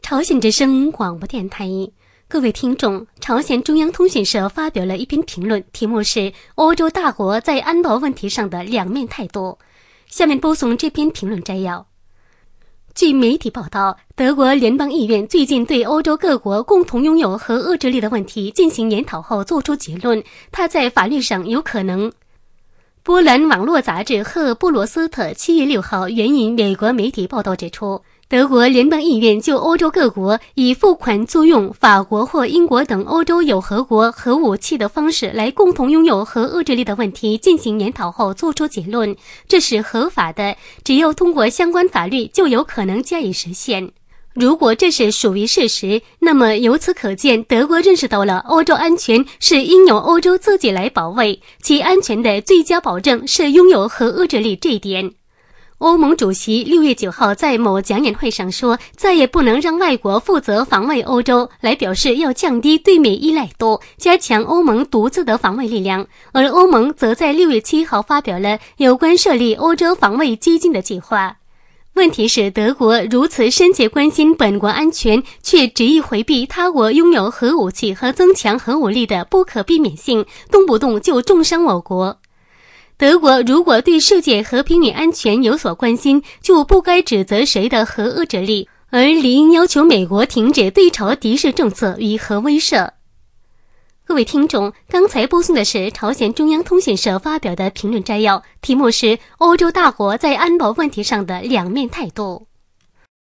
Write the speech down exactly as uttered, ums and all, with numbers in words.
朝鲜之声广播电台，各位听众，朝鲜中央通讯社发表了一篇评论，题目是欧洲大国在安保问题上的两面态度。下面播送这篇评论摘要。据媒体报道，德国联邦议院最近对欧洲各国共同拥有核遏制力的问题进行研讨后作出结论，它在法律上有可能。波兰网络杂志赫布罗斯特七月六号援引美国媒体报道指出，德国联邦议院就欧洲各国以付款租用法国或英国等欧洲有核国核武器的方式来共同拥有核遏制力的问题进行研讨后作出结论，这是合法的，只要通过相关法律就有可能加以实现。如果这是属于事实，那么由此可见，德国认识到了欧洲安全是应由欧洲自己来保卫，其安全的最佳保证是拥有核遏制力这一点。欧盟主席六月九号在某讲演会上说，再也不能让外国负责防卫欧洲，来表示要降低对美依赖度，加强欧盟独自的防卫力量。而欧盟则在六月七号发表了有关设立欧洲防卫基金的计划。问题是，德国如此深切关心本国安全，却执意回避他国拥有核武器和增强核武力的不可避免性，动不动就重伤我国。德国如果对世界和平与安全有所关心，就不该指责谁的核遏制力，而理应要求美国停止对朝敌视政策与核威慑。各位听众，刚才播送的是朝鲜中央通讯社发表的评论摘要，题目是欧洲大国在安保问题上的两面态度。